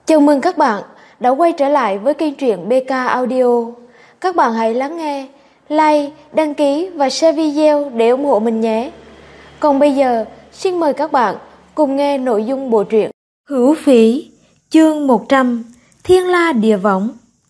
Chào mừng các bạn đã quay trở lại với kênh truyện BK Audio. Các bạn hãy lắng nghe, like, đăng ký và share video để ủng hộ mình nhé. Còn bây giờ, xin mời các bạn cùng nghe nội dung bộ truyện Hữu Phỉ, chương 100, Thiên La Địa Võng.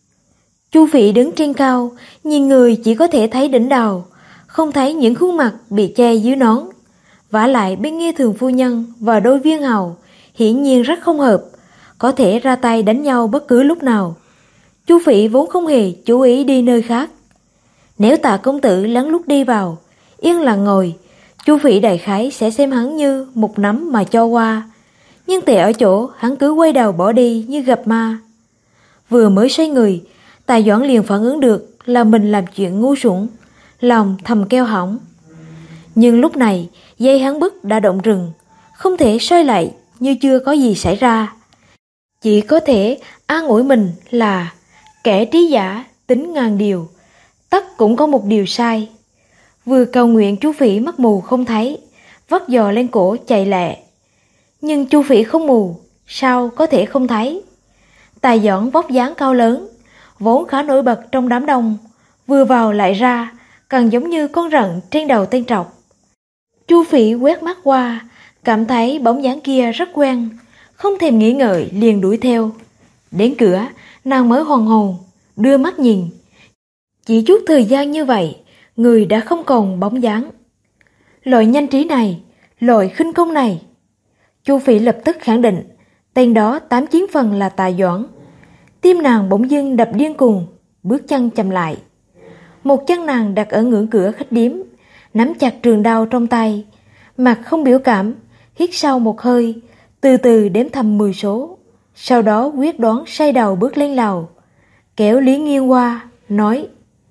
Chu Phỉ đứng trên cao, nhìn người chỉ có thể thấy đỉnh đầu, không thấy những khuôn mặt bị che dưới nón. Vả lại bên Nghê Thường phu nhân và đôi viên hầu hiển nhiên rất không hợp, có thể ra tay đánh nhau bất cứ lúc nào. Chu Phỉ vốn không hề chú ý đi nơi khác. Nếu Tạ công tử lén lút đi vào, yên lặng ngồi, Chu Phỉ đại khái sẽ xem hắn như một nắm mà cho qua. Nhưng tệ ở chỗ hắn cứ quay đầu bỏ đi như gặp ma. Vừa mới xoay người, Tài Doãn liền phản ứng được là mình làm chuyện ngu xuẩn, lòng thầm kêu hỏng. Nhưng lúc này dây hắn bức đã động rừng, không thể xoay lại như chưa có gì xảy ra. Chỉ có thể an ủi mình là kẻ trí giả tính ngàn điều, tất cũng có một điều sai. Vừa cầu nguyện Chu Phỉ mắt mù không thấy, vắt giò lên cổ chạy lẹ. Nhưng Chu Phỉ không mù, sao có thể không thấy? Tài Doãn vóc dáng cao lớn, vốn khá nổi bật trong đám đông, vừa vào lại ra, càng giống như con rận trên đầu tên trọc. Chu Phỉ quét mắt qua, cảm thấy bóng dáng kia rất quen, không thèm nghĩ ngợi liền đuổi theo. Đến cửa, nàng mới hoàn hồn, đưa mắt nhìn. Chỉ chút thời gian như vậy, người đã không còn bóng dáng. Loại nhanh trí này, loại khinh công này. Chu Phỉ lập tức khẳng định, tên đó 89 phần là Tài Doãn. Tim nàng bỗng dưng đập điên cuồng, bước chân chậm lại. Một chân nàng đặt ở ngưỡng cửa khách điếm, nắm chặt trường đao trong tay, mặt không biểu cảm, hít sâu một hơi, từ từ đếm thầm 10 số, sau đó quyết đoán say đầu bước lên lầu, kéo Lý Nghiên qua, nói: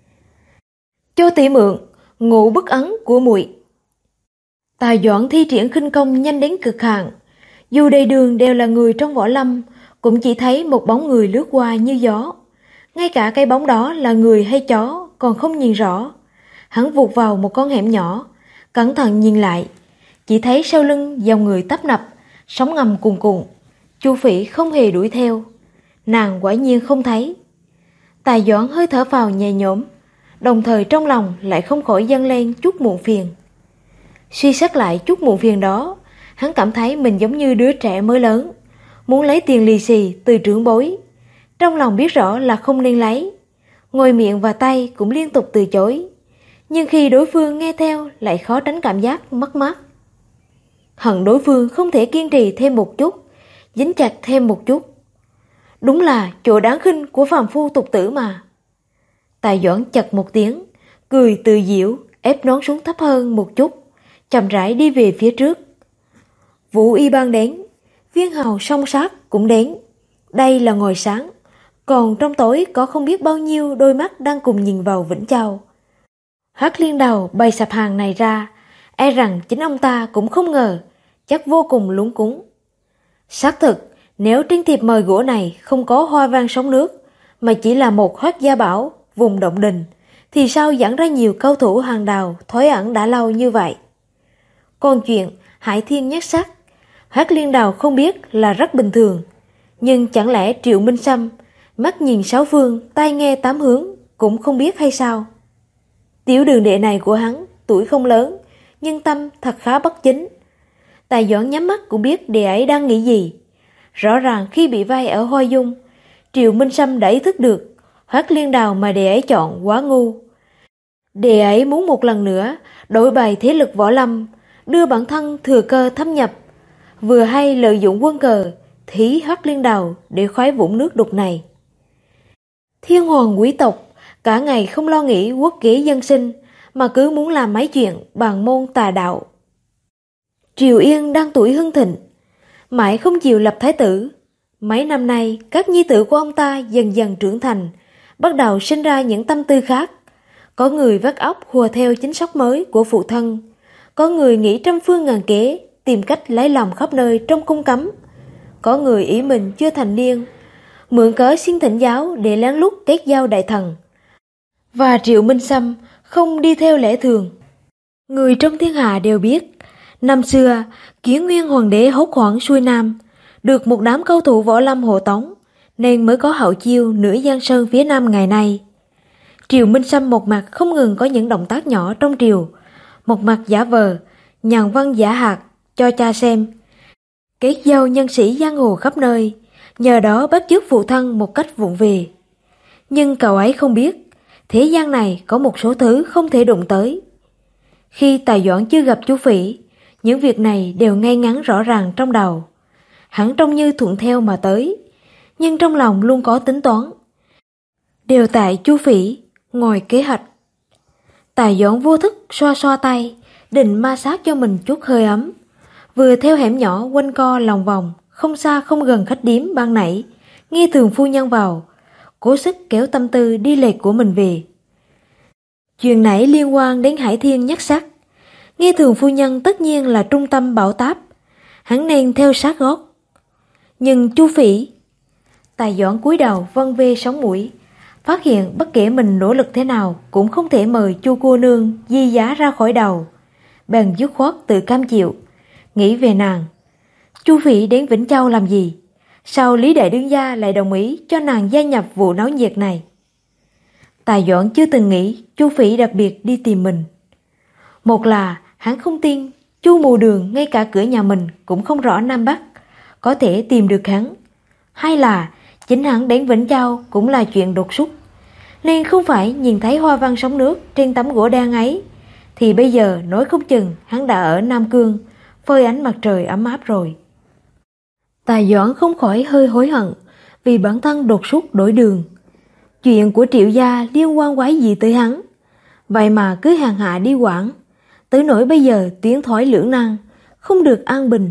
"Cho tỷ mượn ngũ bức ấn của muội." Tài Doãn thi triển khinh công nhanh đến cực hạn, dù đầy đường đều là người trong võ lâm, cũng chỉ thấy một bóng người lướt qua như gió. Ngay cả cái bóng đó là người hay chó còn không nhìn rõ. Hắn vụt vào một con hẻm nhỏ, cẩn thận nhìn lại, chỉ thấy sau lưng dòng người tấp nập, sóng ngầm cuồn cuộn. Chu Phỉ không hề đuổi theo, nàng quả nhiên không thấy. Tài Doãn hơi thở phào nhẹ nhõm, đồng thời trong lòng lại không khỏi dâng lên chút muộn phiền. Suy xét lại chút muộn phiền đó, hắn cảm thấy mình giống như đứa trẻ mới lớn, muốn lấy tiền lì xì từ trưởng bối. Trong lòng biết rõ là không nên lấy, ngồi miệng và tay cũng liên tục từ chối. Nhưng khi đối phương nghe theo lại khó tránh cảm giác mất mát. Hận đối phương không thể kiên trì thêm một chút, dính chặt thêm một chút. Đúng là chỗ đáng khinh của phàm phu tục tử mà. Tài Doãn chật một tiếng, cười tự giễu, ép nón xuống thấp hơn một chút, chậm rãi đi về phía trước. Vũ Y Bang đến, viên hầu song sát cũng đến. Đây là ngồi sáng, còn trong tối có không biết bao nhiêu đôi mắt đang cùng nhìn vào Vĩnh Châu. Hoắc Liên Đầu bày sạp hàng này ra, e rằng chính ông ta cũng không ngờ, chắc vô cùng lúng cuống. Xác thực, nếu trên thiệp mời gỗ này không có hoa văn sóng nước, mà chỉ là một Hoắc gia bảo vùng động đình, thì sao dẫn ra nhiều cao thủ hàng đào thoái ẩn đã lâu như vậy? Còn chuyện Hải Thiên nhất sắc, Hoắc Liên Đầu không biết là rất bình thường, nhưng chẳng lẽ Triệu Minh Sâm mắt nhìn sáu phương, tai nghe tám hướng cũng không biết hay sao? Tiểu đường đệ này của hắn tuổi không lớn, nhưng tâm thật khá bất chính. Tài Doãn nhắm mắt cũng biết đệ ấy đang nghĩ gì. Rõ ràng khi bị vây ở Hoa Dung, Triệu Minh Sâm đã ý thức được Hoắc Liên Đào mà đệ ấy chọn quá ngu. Đệ ấy muốn một lần nữa đổi bày thế lực võ lâm, đưa bản thân thừa cơ thâm nhập, vừa hay lợi dụng quân cờ thí Hoắc Liên Đào để khoái vũng nước đục này. Thiên hoàng quý tộc cả ngày không lo nghĩ quốc kế dân sinh, mà cứ muốn làm mấy chuyện bàn môn tà đạo. Triều Yên đang tuổi hưng thịnh, mãi không chịu lập thái tử. Mấy năm nay, các nhi tử của ông ta dần dần trưởng thành, bắt đầu sinh ra những tâm tư khác. Có người vắt óc hùa theo chính sách mới của phụ thân, có người nghĩ trăm phương ngàn kế, tìm cách lấy lòng khắp nơi trong cung cấm. Có người ý mình chưa thành niên, mượn cớ xin thỉnh giáo để lén lút kết giao đại thần. Và Triệu Minh Sâm không đi theo lẽ thường. Người trong thiên hạ đều biết, năm xưa Kiến Nguyên hoàng đế hốt hoảng xuôi nam, được một đám cao thủ võ lâm hộ tống, nên mới có hậu chiêu nửa giang sơn phía Nam ngày nay. Triều Minh Sâm một mặt không ngừng có những động tác nhỏ trong triều, một mặt giả vờ, nhàn văn giả hạt cho cha xem, kết giao nhân sĩ giang hồ khắp nơi, nhờ đó bắt chước phụ thân một cách vụng về. Nhưng cậu ấy không biết, thế gian này có một số thứ không thể đụng tới. Khi Tài Doãn chưa gặp Chu Phỉ, những việc này đều ngay ngắn rõ ràng trong đầu. Hắn trông như thuận theo mà tới, nhưng trong lòng luôn có tính toán. Đều tại Chu Phỉ ngồi kế hoạch. Tài Doãn vô thức xoa xoa tay, định ma sát cho mình chút hơi ấm. Vừa theo hẻm nhỏ quanh co lòng vòng, không xa không gần khách điếm ban nãy, nghe Thường phu nhân vào, cố sức kéo tâm tư đi lệch của mình về. Chuyện nãy liên quan đến Hải Thiên Nhất Sắc, nghe Thường phu nhân tất nhiên là trung tâm bảo táp, hắn nên theo sát gót. Nhưng Chu Phỉ, Tài Doãn cúi đầu vân vê sống mũi, phát hiện bất kể mình nỗ lực thế nào cũng không thể mời Chu cô nương di giá ra khỏi đầu, bèn dứt khoát tự cam chịu, nghĩ về nàng. Chu Phỉ đến Vĩnh Châu làm gì? Sao Lý Đại Đương gia lại đồng ý cho nàng gia nhập vụ náo nhiệt này? Tài Doãn chưa từng nghĩ Chu Phỉ đặc biệt đi tìm mình. Một là hắn không tin Chu mù đường ngay cả cửa nhà mình cũng không rõ Nam Bắc, có thể tìm được hắn. Hai là chính hắn đến Vĩnh Châu cũng là chuyện đột xuất, nên không phải nhìn thấy hoa văn sóng nước trên tấm gỗ đen ấy, thì bây giờ nói không chừng hắn đã ở Nam Cương, phơi ánh mặt trời ấm áp rồi. Tài Doãn không khỏi hơi hối hận vì bản thân đột xuất đổi đường. Chuyện của Triệu gia liên quan quái gì tới hắn, vậy mà cứ hàng hạ đi quản, tới nỗi bây giờ tiến thoái lưỡng nan, không được an bình.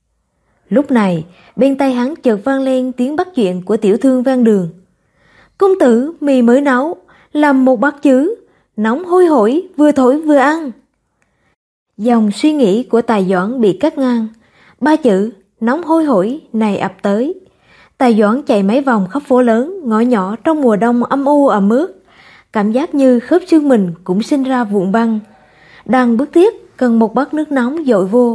Lúc này bên tay hắn chợt vang lên tiếng bắt chuyện của tiểu thương ven đường. Công tử, mì mới nấu, làm một bát chứ, nóng hôi hổi, vừa thổi vừa ăn. Dòng suy nghĩ của Tài Doãn bị cắt ngang, ba chữ nóng hôi hổi này ập tới. Tài Doãn chạy mấy vòng khắp phố lớn, ngõ nhỏ trong mùa đông âm u ẩm ướt, cảm giác như khớp xương mình cũng sinh ra vụn băng. Đang bước tiếp cần một bát nước nóng dội vô.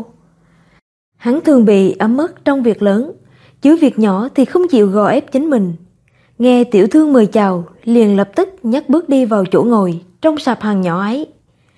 Hắn thường bị ấm ức trong việc lớn, chứ việc nhỏ thì không chịu gò ép chính mình. Nghe tiểu thương mời chào, liền lập tức nhấc bước đi vào chỗ ngồi trong sạp hàng nhỏ ấy.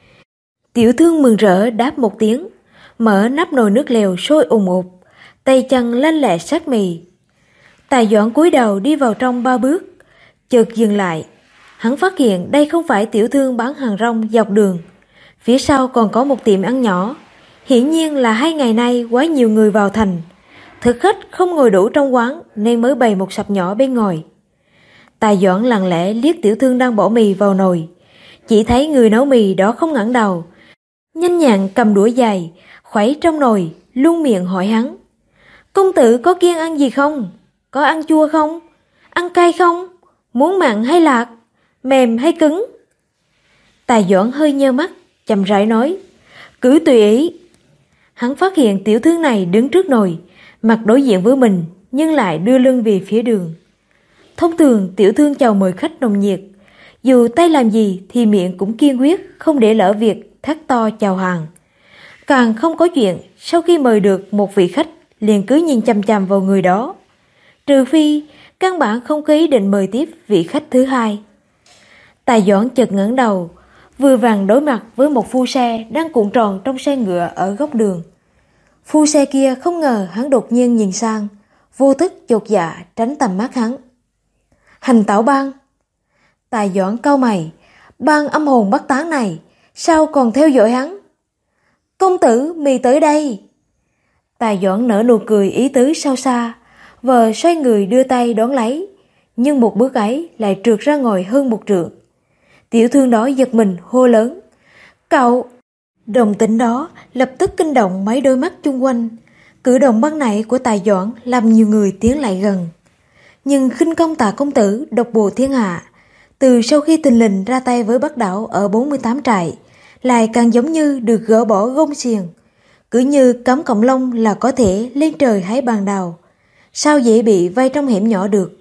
Tiểu thương mừng rỡ đáp một tiếng, mở nắp nồi nước lèo sôi ùn ụt, tay chân lanh lẹ sát mì. Tài Doãn cúi đầu đi vào trong 3 bước, chợt dừng lại. Hắn phát hiện đây không phải tiểu thương bán hàng rong dọc đường, phía sau còn có một tiệm ăn nhỏ. Hiển nhiên là 2 ngày nay quá nhiều người vào thành, thực khách không ngồi đủ trong quán nên mới bày một sạp nhỏ bên ngoài. Tài Doãn lặng lẽ liếc tiểu thương đang bỏ mì vào nồi, chỉ thấy người nấu mì đó không ngẩng đầu, nhanh nhẹn cầm đũa dài khuấy trong nồi, luôn miệng hỏi hắn: công tử có kiêng ăn gì không? Có ăn chua không? Ăn cay không? Muốn mặn hay lạc? Mềm hay cứng? Tài Doãn hơi nheo mắt, chậm rãi nói: cứ tùy ý. Hắn phát hiện tiểu thương này đứng trước nồi, mặt đối diện với mình nhưng lại đưa lưng về phía đường. Thông thường tiểu thương chào mời khách nồng nhiệt, dù tay làm gì thì miệng cũng kiên quyết không để lỡ việc thét to chào hàng. Càng không có chuyện sau khi mời được một vị khách liền cứ nhìn chằm chằm vào người đó, trừ phi căn bản không có ý định mời tiếp vị khách thứ hai. Tài Doãn chợt ngẩng đầu, vừa vặn đối mặt với một phu xe đang cuộn tròn trong xe ngựa ở góc đường. Phu xe kia không ngờ hắn đột nhiên nhìn sang, vô thức chột dạ tránh tầm mắt hắn. Hành Tảo Bang. Tài Doãn cau mày, bang âm hồn bất tán này sao còn theo dõi hắn? Công tử, mì tới đây. Tài Doãn nở nụ cười ý tứ sâu xa, vờ xoay người đưa tay đón lấy, nhưng một bước ấy lại trượt ra ngoài hơn 1 trượng. Tiểu thương đó giật mình hô lớn: cậu! Đồng tĩnh đó lập tức kinh động mấy đôi mắt chung quanh. Cử động ban nãy của Tài Doãn làm nhiều người tiến lại gần. Nhưng khinh công Tạ công tử độc bộ thiên hạ, từ sau khi Tình Lình ra tay với Bắc Đảo ở 48 trại, lại càng giống như được gỡ bỏ gông xiềng, cứ như cắm cọng lông là có thể lên trời hái bàn đào, sao dễ bị vây trong hẻm nhỏ được.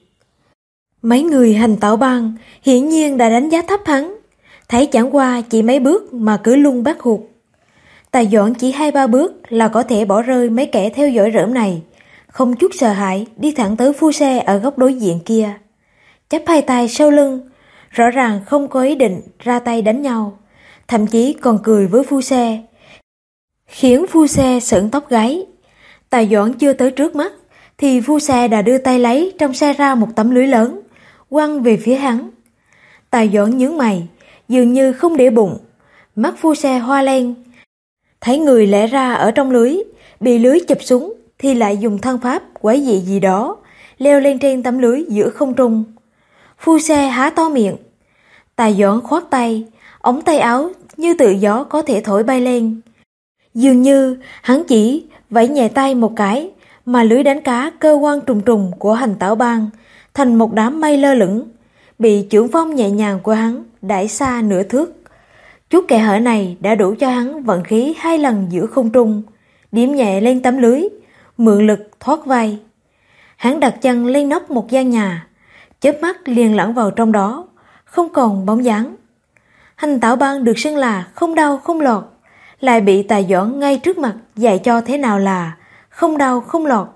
Mấy người Hành Tảo Bang hiển nhiên đã đánh giá thấp hắn, thấy chẳng qua chỉ mấy bước mà cứ lung bắt hụt. Tài Doãn chỉ 2-3 bước là có thể bỏ rơi mấy kẻ theo dõi rỡm này, không chút sợ hãi đi thẳng tới phu xe ở góc đối diện kia, chắp hai tay sau lưng, rõ ràng không có ý định ra tay đánh nhau, thậm chí còn cười với phu xe, khiến phu xe sởn tóc gáy. Tài Doãn chưa tới trước mắt thì phu xe đã đưa tay lấy trong xe ra một tấm lưới lớn, quăng về phía hắn. Tài Doãn nhướng mày, dường như không để bụng, mắt phu xe hoa lên, thấy người lẽ ra ở trong lưới, bị lưới chụp xuống thì lại dùng thân pháp quái dị gì đó, leo lên trên tấm lưới giữa không trung. Phu xe há to miệng. Tài Doãn khoát tay, ống tay áo như tự gió có thể thổi bay lên. Dường như hắn chỉ vẫy nhẹ tay một cái mà lưới đánh cá cơ quan trùng trùng của Hành Tảo Bang thành một đám mây lơ lửng, bị chưởng phong nhẹ nhàng của hắn đẩy xa nửa thước. Chút kẽ hở này đã đủ cho hắn vận khí 2 lần giữa không trung, điểm nhẹ lên tấm lưới, mượn lực thoát vai. Hắn đặt chân lên nóc một gian nhà, chớp mắt liền lẫn vào trong đó, không còn bóng dáng. Hành Tảo Bang được xưng là không đau không lọt, lại bị Tài Doãn ngay trước mặt dạy cho thế nào là không đau không lọt.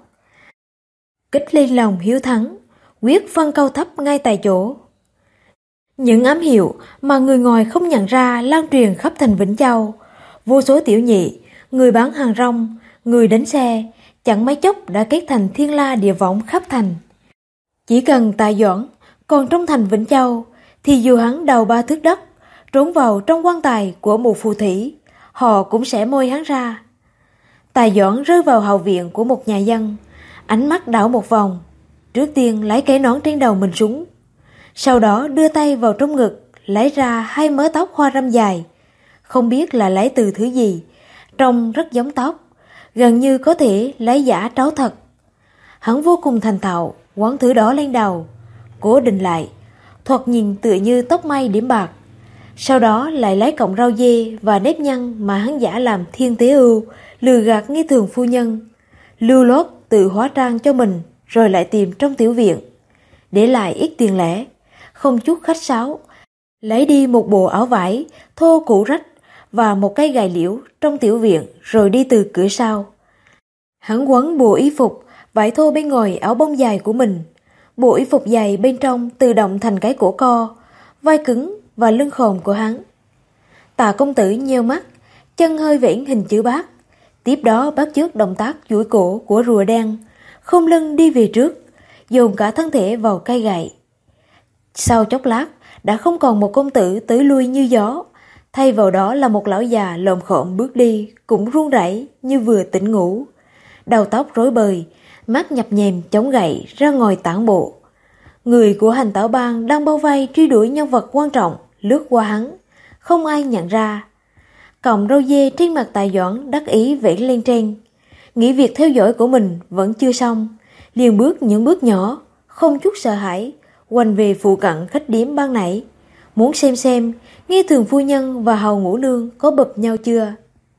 Kích lên lòng hiếu thắng, quyết phân cao thấp ngay tại chỗ. Những ám hiệu mà người ngoài không nhận ra lan truyền khắp thành Vĩnh Châu. Vô số tiểu nhị, người bán hàng rong, người đánh xe, chẳng mấy chốc đã kết thành thiên la địa võng khắp thành. Chỉ cần Tài Doãn còn trong thành Vĩnh Châu, thì dù hắn đầu 3 thước đất, trốn vào trong quan tài của một phù thủy, họ cũng sẽ moi hắn ra. Tài Doãn rơi vào hậu viện của một nhà dân, ánh mắt đảo một vòng, trước tiên lấy cái nón trên đầu mình xuống, sau đó đưa tay vào trong ngực, lấy ra 2 mớ tóc hoa râm dài, không biết là lấy từ thứ gì, trông rất giống tóc, gần như có thể lấy giả tráo thật. Hắn vô cùng thành thạo quấn thứ đó lên đầu, cố định lại, thoạt nhìn tựa như tóc mai điểm bạc. Sau đó lại lấy cọng rau dê và nếp nhăn mà hắn giả làm Thiên Tế Ưu, lừa gạt Nghi Thường phu nhân, lưu lót tự hóa trang cho mình, rồi lại tìm trong tiểu viện, để lại ít tiền lẻ, không chút khách sáo, lấy đi một bộ áo vải thô cũ rách và một cây gài liễu trong tiểu viện, rồi đi từ cửa sau. Hắn quấn bộ y phục vải thô bên ngoài áo bông dài của mình, bộ y phục dày bên trong tự động thành cái cổ co, vai cứng và lưng khòm của hắn. Tạ công tử nheo mắt, chân hơi vẫy hình chữ bát, tiếp đó bắt chước động tác duỗi cổ của rùa đen, khom lưng đi về trước, dồn cả thân thể vào cây gậy. Sau chốc lát, đã không còn một công tử tới lui như gió, thay vào đó là một lão già lồm khộm bước đi, cũng run rẩy như vừa tỉnh ngủ, đầu tóc rối bời, mắt nhập nhèm chống gậy ra ngoài tản bộ. Người của Hành Tảo Bang đang bao vây truy đuổi nhân vật quan trọng lướt qua hắn, không ai nhận ra. Cọng râu dê trên mặt Tài Doãn đắc ý vẫy lên trên, nghĩ việc theo dõi của mình vẫn chưa xong, liền bước những bước nhỏ, không chút sợ hãi, quanh về phụ cận khách điếm ban nãy, muốn xem Nghi Thường phu nhân và Hầu Ngũ Nương có bập nhau chưa.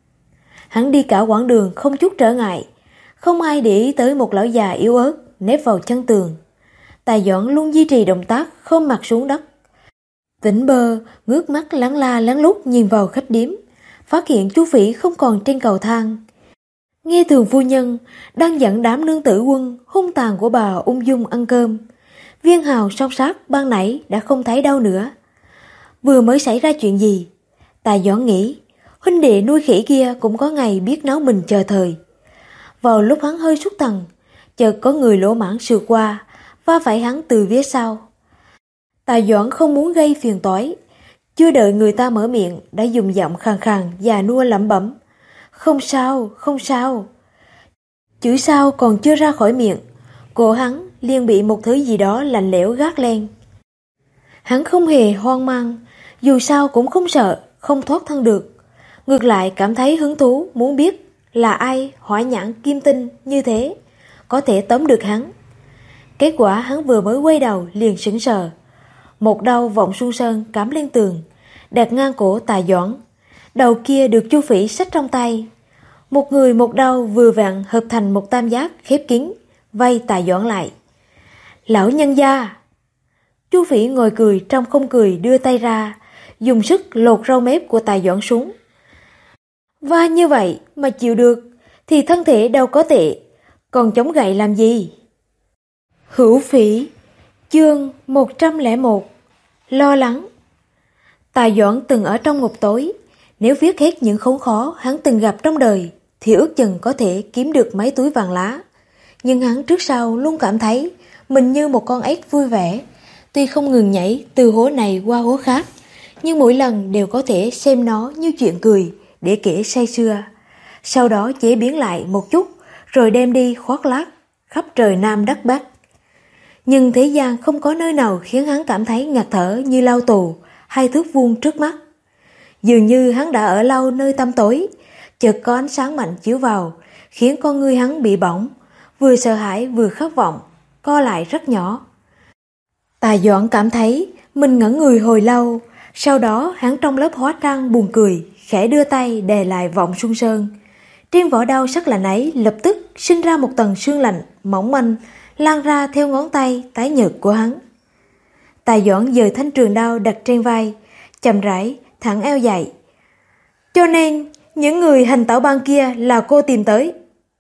Hắn đi cả quãng đường không chút trở ngại, không ai để ý tới một lão già yếu ớt nép vào chân tường. Tài Doãn luôn duy trì động tác khom mặt xuống đất. Tỉnh bơ ngước mắt lắng la lắng lút nhìn vào khách điếm, phát hiện chú Phỉ không còn trên cầu thang. Nghe Thường phu nhân đang dẫn đám nương tử quân hung tàn của bà ung dung ăn cơm. Viên hào song sát ban nãy đã không thấy đâu nữa. Vừa mới xảy ra chuyện gì? Tài Doãn nghĩ, huynh đệ nuôi khỉ kia cũng có ngày biết nấu mình chờ thời. Vào lúc hắn hơi xuất thần, chợt có người lỗ mãng sượt qua, va phải hắn từ phía sau. Tài Doãn không muốn gây phiền toái, chưa đợi người ta mở miệng đã dùng giọng khàn khàn già nua lẩm bẩm: "Không sao, không sao." Chữ "sao" còn chưa ra khỏi miệng, cổ hắn liền bị một thứ gì đó lạnh lẽo gác lên. Hắn không hề hoang mang, dù sao cũng không sợ không thoát thân được, ngược lại cảm thấy hứng thú muốn biết là ai hỏa nhãn kim tinh như thế có thể tóm được hắn. Kết quả hắn vừa mới quay đầu liền sững sờ, một đầu vọng xuân sơn cắm lên tường, đặt ngang cổ Tài Doãn, đầu kia được Chu Phỉ xách trong tay. Một người một đầu vừa vặn hợp thành một tam giác khép kín, vây Tài Doãn lại. "Lão nhân gia!" Chu Phỉ ngồi cười trong không cười, đưa tay ra, dùng sức lột râu mép của Tài Doãn xuống. "Và như vậy mà chịu được thì thân thể đâu có tệ, còn chống gậy làm gì? Hữu Phỉ, chương 101. Lo lắng. Tài Doãn từng ở trong ngục tối, nếu viết hết những khốn khó hắn từng gặp trong đời thì ước chừng có thể kiếm được mấy túi vàng lá. Nhưng hắn trước sau luôn cảm thấy mình như một con ếch vui vẻ, tuy không ngừng nhảy từ hố này qua hố khác, nhưng mỗi lần đều có thể xem nó như chuyện cười để kể say sưa, sau đó chế biến lại một chút rồi đem đi khoác lác khắp trời Nam đất Bắc. Nhưng thế gian không có nơi nào khiến hắn cảm thấy ngạt thở như lao tù hay thước vuông trước mắt. Dường như hắn đã ở lâu nơi tăm tối, chợt có ánh sáng mạnh chiếu vào, khiến con ngươi hắn bị bỏng, vừa sợ hãi vừa khát vọng, co lại rất nhỏ. Tài Doãn cảm thấy mình ngẩn người hồi lâu, sau đó hắn trong lớp hóa trang buồn cười, khẽ đưa tay đè lại vọng Xuân Sơn. Trên vỏ đao sắc lạnh ấy lập tức sinh ra một tầng sương lạnh mỏng manh, lan ra theo ngón tay tái nhợt của hắn. Tài Doãn dời thanh trường đao đặt trên vai, chậm rãi thẳng eo dậy. Cho nên những người hành tảo bang kia là cô tìm tới.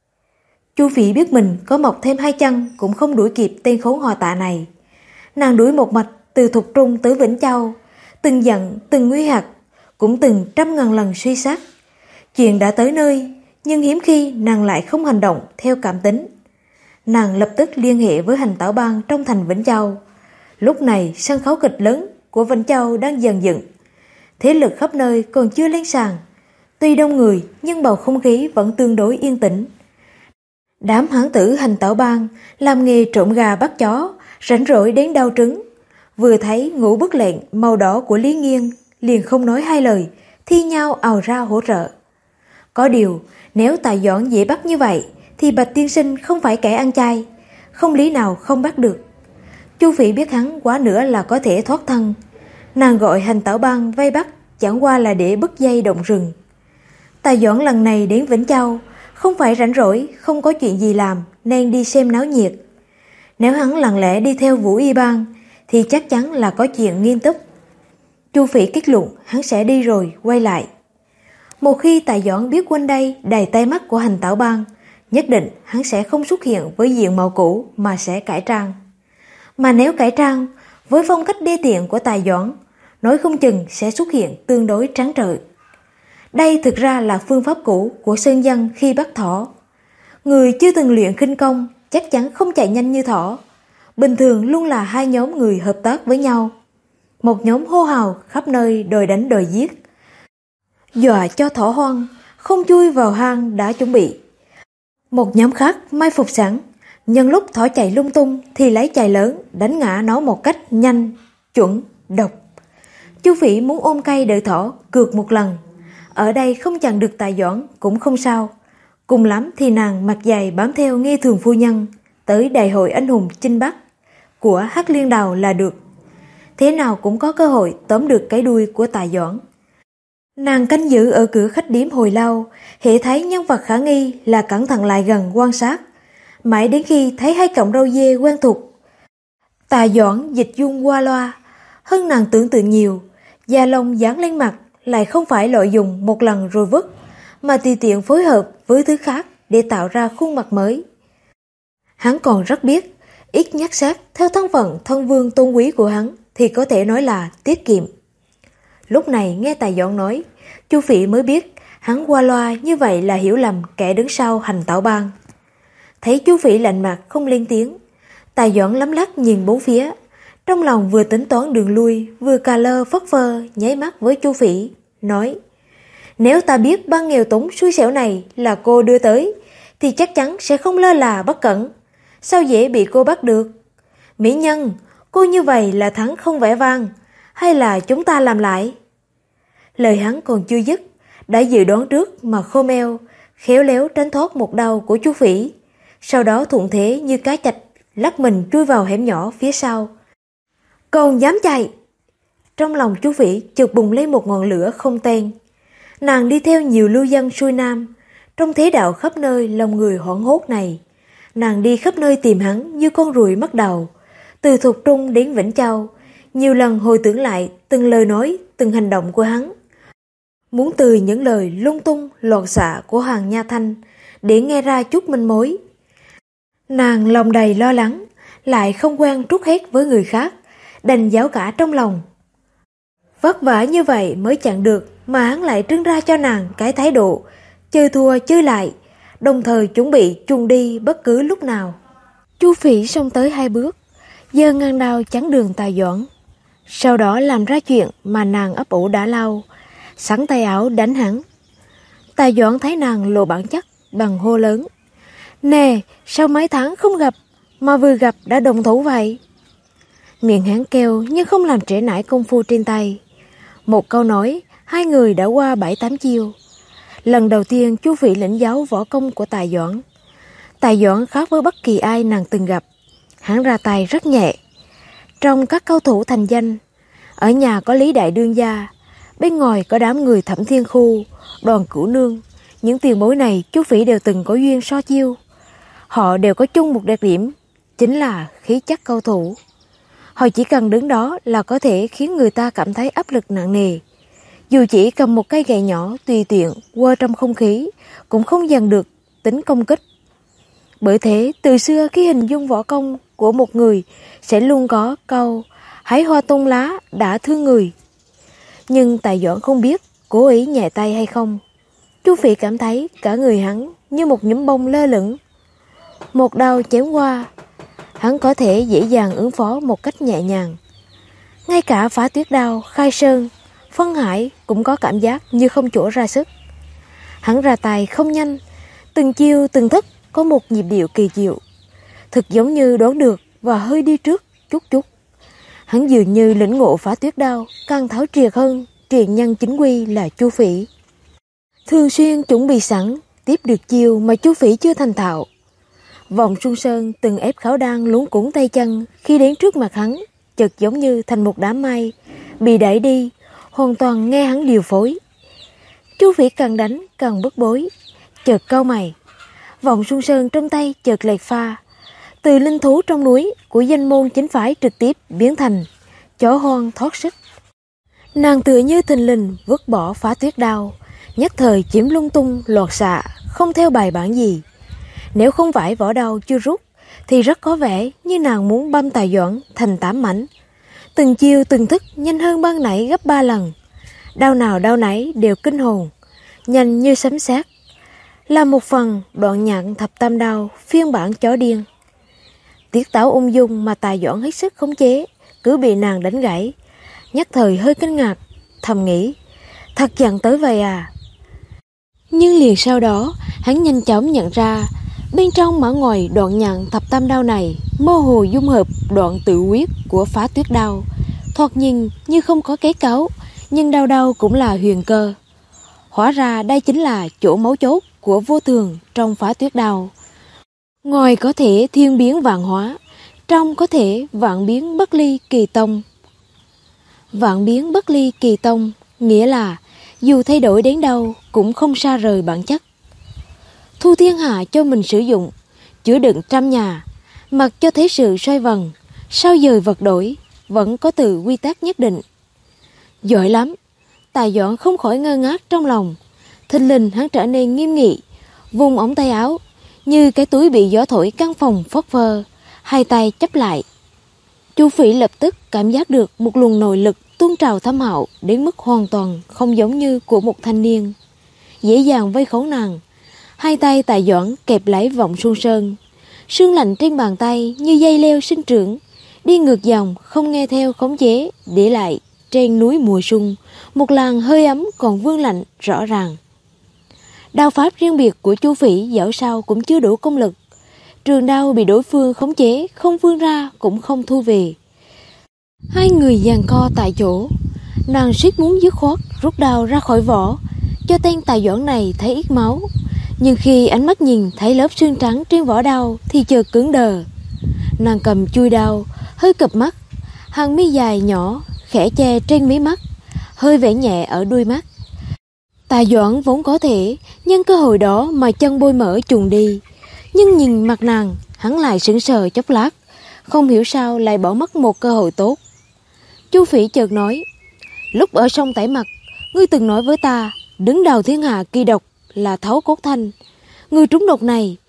Chu Phỉ biết mình có mọc thêm 2 chân cũng không đuổi kịp tên khốn họ Tạ này. Nàng đuổi một mạch từ Thục Trung tới Vĩnh Châu, từng giận từng nguy hạt, cũng từng trăm ngàn lần suy xét. Chuyện đã tới nơi, nhưng hiếm khi nàng lại không hành động theo cảm tính. Nàng lập tức liên hệ với hành tảo bang trong thành Vĩnh Châu. Lúc này sân khấu kịch lớn của Vĩnh Châu đang dần dựng, thế lực khắp nơi còn chưa lên sàn. Tuy đông người nhưng bầu không khí vẫn tương đối yên tĩnh. Đám hán tử hành tảo bang làm nghề trộm gà bắt chó, rảnh rỗi đến đau trứng, vừa thấy ngũ bức lệnh màu đỏ của Lý Nghiên liền không nói hai lời, thi nhau ào ra hỗ trợ. Có điều nếu Tài Doãn dễ bắt như vậy thì Bạch tiên sinh không phải kẻ ăn chay, không lý nào không bắt được. Chu Phỉ biết hắn quá nữa là có thể thoát thân. Nàng gọi hành tảo bang vây bắt chẳng qua là để bứt dây động rừng. Tài Doãn lần này đến Vĩnh Châu không phải rảnh rỗi, không có chuyện gì làm nên đi xem náo nhiệt. Nếu hắn lặng lẽ đi theo Vũ Y Bang thì chắc chắn là có chuyện nghiêm túc. Chu Phỉ kết luận hắn sẽ đi rồi quay lại. Một khi Tài Doãn biết quanh đây đầy tay mắt của hành tảo bang, nhất định hắn sẽ không xuất hiện với diện mạo cũ mà sẽ cải trang. Mà nếu cải trang với phong cách đê tiện của Tài Doãn, nói không chừng sẽ xuất hiện tương đối trắng trợn. Đây thực ra là phương pháp cũ của sơn dân khi bắt thỏ. Người chưa từng luyện khinh công chắc chắn không chạy nhanh như thỏ. Bình thường luôn là 2 nhóm người hợp tác với nhau. Một nhóm hô hào khắp nơi đòi đánh đòi giết, dọa cho thỏ hoang không chui vào hang đã chuẩn bị. Một nhóm khác mai phục sẵn, nhân lúc thỏ chạy lung tung thì lấy chày lớn đánh ngã nó một cách nhanh, chuẩn, độc. Chu Phỉ muốn ôm cây đợi thỏ cược một lần. Ở đây không chặn được Tài Doãn cũng không sao. Cùng lắm thì nàng mặt dày bám theo Nghe Thường phu nhân tới đại hội anh hùng chinh Bắc của Hắc Liên Đào là được. Thế nào cũng có cơ hội tóm được cái đuôi của Tài Doãn. Nàng canh giữ ở cửa khách điếm hồi lâu, hễ thấy nhân vật khả nghi là cẩn thận lại gần quan sát, mãi đến khi thấy 2 cọng râu dê quen thuộc. Tài Doãn dịch dung qua loa, hơn nàng tưởng tượng nhiều. Da lông dán lên mặt lại không phải loại dùng một lần rồi vứt, mà tùy tiện phối hợp với thứ khác để tạo ra khuôn mặt mới. Hắn còn rất biết, ít nhắc xác theo thân phận thân vương tôn quý của hắn thì có thể nói là tiết kiệm. Lúc này nghe Tài Doãn nói, Chu Phỉ mới biết hắn qua loa như vậy là hiểu lầm kẻ đứng sau hành tảo bang. Thấy Chu Phỉ lạnh mặt không lên tiếng, Tài Doãn lấm lắc nhìn bốn phía, trong lòng vừa tính toán đường lui vừa cà lơ phất phơ nháy mắt với Chu Phỉ, nói: Nếu ta biết băng nghèo túng xui xẻo này là cô đưa tới thì chắc chắn sẽ không lơ là bất cẩn. Sao dễ bị cô bắt được? Mỹ nhân, cô như vậy là thắng không vẻ vang, hay là chúng ta làm lại? Lời hắn còn chưa dứt, đã dự đoán trước mà khô meo, khéo léo tránh thoát một đau của Chu Phỉ, sau đó thuận thế như cá chạch lắc mình chui vào hẻm nhỏ phía sau. Còn dám chạy! Trong lòng Chu Phỉ chợt bùng lên một ngọn lửa không tên. Nàng đi theo nhiều lưu dân xuôi nam, trong thế đạo khắp nơi lòng người hoảng hốt này. Nàng đi khắp nơi tìm hắn như con ruồi mất đầu, từ Thục Trung đến Vĩnh Châu, nhiều lần hồi tưởng lại từng lời nói, từng hành động của hắn. Muốn từ những lời lung tung, loạn xạ của Hoàng Nha Thanh để nghe ra chút manh mối. Nàng lòng đầy lo lắng, lại không quen trút hết với người khác, đành giấu cả trong lòng. Vất vả như vậy mới chặn được, mà hắn lại trưng ra cho nàng cái thái độ chơi thua chơi lại, đồng thời chuẩn bị chuồn đi bất cứ lúc nào. Chu Phỉ xông tới 2 bước, giơ ngăn đao chắn đường Tài Doãn, sau đó làm ra chuyện mà nàng ấp ủ đã lâu, sắn tay áo đánh hắn. Tài Doãn thấy nàng lộ bản chất, bằng hô lớn: "Nè, sao mấy tháng không gặp mà vừa gặp đã đồng thủ vậy?" Miệng hắn kêu nhưng không làm trễ nải công phu trên tay. Một câu nói, 2 người đã qua 7-8 chiêu. Lần đầu tiên Chu Phỉ lĩnh giáo võ công của Tài Doãn. Tài Doãn khác với bất kỳ ai nàng từng gặp, hắn ra tay rất nhẹ. Trong các cao thủ thành danh, ở nhà có Lý Đại Đương gia, bên ngoài có đám người Thẩm Thiên Khu, Đoàn Cửu Nương. Những tiền bối này Chu Phỉ đều từng có duyên so chiêu. Họ đều có chung một đặc điểm, chính là khí chất cao thủ. Họ chỉ cần đứng đó là có thể khiến người ta cảm thấy áp lực nặng nề. Dù chỉ cầm một cây gậy nhỏ tùy tiện quơ trong không khí, cũng không dằn được tính công kích. Bởi thế, từ xưa khi hình dung võ công của một người sẽ luôn có câu hái hoa tôn lá đã thương người. Nhưng Tài Doãn không biết cố ý nhẹ tay hay không. Chu Phỉ cảm thấy cả người hắn như một nhúm bông lơ lửng. Một đao chém qua, hắn có thể dễ dàng ứng phó một cách nhẹ nhàng. Ngay cả Phá Tuyết Đao, Khai Sơn, Phân Hải cũng có cảm giác như không chỗ ra sức. Hắn ra tay không nhanh, từng chiêu từng thức có một nhịp điệu kỳ diệu, thực giống như đoán được và hơi đi trước chút chút. Hắn dường như lĩnh ngộ Phá Tuyết Đao càng tháo triệt hơn truyền nhân chính quy là Chu Phỉ. Thường xuyên chuẩn bị sẵn, tiếp được chiêu mà Chu Phỉ chưa thành thạo. Vọng Xuân Sơn từng ép Khảo Đan luống cuống tay chân khi đến trước mặt hắn, chợt giống như thành một đám mây bị đẩy đi, hoàn toàn nghe hắn điều phối. Chu Phỉ càng đánh càng bức bối, chợt cau mày. Vọng Xuân Sơn trong tay chợt lệch pha, từ linh thú trong núi của danh môn chính phái trực tiếp biến thành chó hoang thoát sức. Nàng tựa như thình lình vứt bỏ Phá Tuyết Đao, nhất thời chiếm lung tung loạt xạ, không theo bài bản gì. Nếu không phải vỏ đao chưa rút thì rất có vẻ như nàng muốn băm Tài Doãn thành 8 mảnh. Từng chiêu từng thức nhanh hơn ban nãy gấp 3 lần. Đao nào đao nấy đều kinh hồn, nhanh như sấm sét. Là một phần Đoạn Nhạn Thập Tam Đao phiên bản chó điên. Tiết táo ung dung mà Tài Doãn hết sức khống chế, cứ bị nàng đánh gãy. Nhất thời hơi kinh ngạc, thầm nghĩ, thật chẳng tới vậy à. Nhưng liền sau đó, hắn nhanh chóng nhận ra, bên trong mã ngoài Đoạn Nhạn Thập Tam Đao này mơ hồ dung hợp đoạn tự quyết của Phá Tuyết Đao. Thoạt nhìn như không có cái cáu, nhưng đao đao cũng là huyền cơ. Hóa ra đây chính là chỗ mấu chốt của vô thường trong Phá Tuyết Đao. Ngoài có thể thiên biến vạn hóa, trong có thể vạn biến bất ly kỳ tông. Vạn biến bất ly kỳ tông nghĩa là dù thay đổi đến đâu cũng không xa rời bản chất. Thu thiên hạ cho mình sử dụng, chứa đựng trăm nhà, mặc cho thế sự xoay vần, sao dời vật đổi, vẫn có từ quy tắc nhất định. Giỏi lắm. Tài Doãn không khỏi ngơ ngác trong lòng. Thình lình hắn trở nên nghiêm nghị, vùng ống tay áo như cái túi bị gió thổi căn phòng phất phơ, hai tay chắp lại. Chu Phỉ lập tức cảm giác được một luồng nội lực tuôn trào thâm hậu đến mức hoàn toàn không giống như của một thanh niên, dễ dàng vây khốn nàng. Hai tay Tài Doãn kẹp lấy Vọng Xuân Sơn, sương lạnh trên bàn tay như dây leo sinh trưởng, đi ngược dòng không nghe theo khống chế, để lại trên núi mùa xuân một làn hơi ấm còn vương lạnh rõ ràng. Đao pháp riêng biệt của Chu Phỉ dẫu sao cũng chưa đủ công lực. Trường đao bị đối phương khống chế, không vươn ra cũng không thu về. Hai người giằng co tại chỗ. Nàng suýt muốn dứt khoát rút đao ra khỏi vỏ, cho tên Tài Doãn này thấy ít máu. Nhưng khi ánh mắt nhìn thấy lớp xương trắng trên vỏ đao thì chợt cứng đờ. Nàng cầm chui đao, hơi cụp mắt, hàng mi dài nhỏ khẽ che trên mí mắt, hơi vẽ nhẹ ở đuôi mắt. Tài Doãn vốn có thể nhân cơ hội đó mà chân bôi mỡ trùng đi, nhưng nhìn mặt nàng, hắn lại sững sờ chốc lát, không hiểu sao lại bỏ mất một cơ hội tốt. Chu Phỉ chợt nói, lúc ở sông Tải Mặt, ngươi từng nói với ta, đứng đầu thiên hạ kỳ độc là Thấu Cốt Thanh. Ngươi trúng độc này,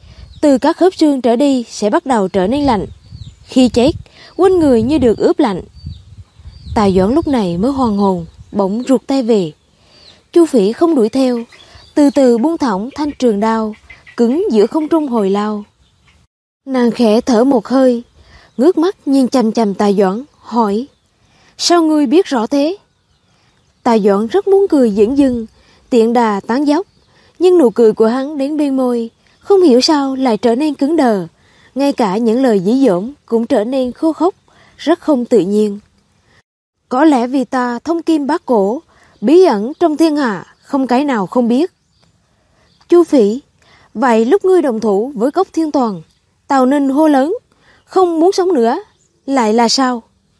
từ các khớp xương trở đi sẽ bắt đầu trở nên lạnh. Khi chết, quanh người như được ướp lạnh. Tài Doãn lúc này mới hoàn hồn, bỗng rụt tay về. Chu Phỉ không đuổi theo, từ từ buông thõng thanh trường đao, cứng giữa không trung hồi lâu. Nàng khẽ thở một hơi, ngước mắt nhìn chằm chằm Tài Doãn, hỏi: sao ngươi biết rõ thế? Tài Doãn rất muốn cười dửng dưng, tiện đà tán dóc, nhưng nụ cười của hắn đến bên môi, không hiểu sao lại trở nên cứng đờ, ngay cả những lời dí dỏm cũng trở nên khô khốc, rất không tự nhiên. Có lẽ vì ta thông kim bát cổ, bí ẩn trong thiên hạ, không cái nào không biết. Chu Phỉ, vậy lúc ngươi đồng thủ với Cốc Thiên Toàn, Tào Ninh hô lớn, không muốn sống nữa, lại là sao?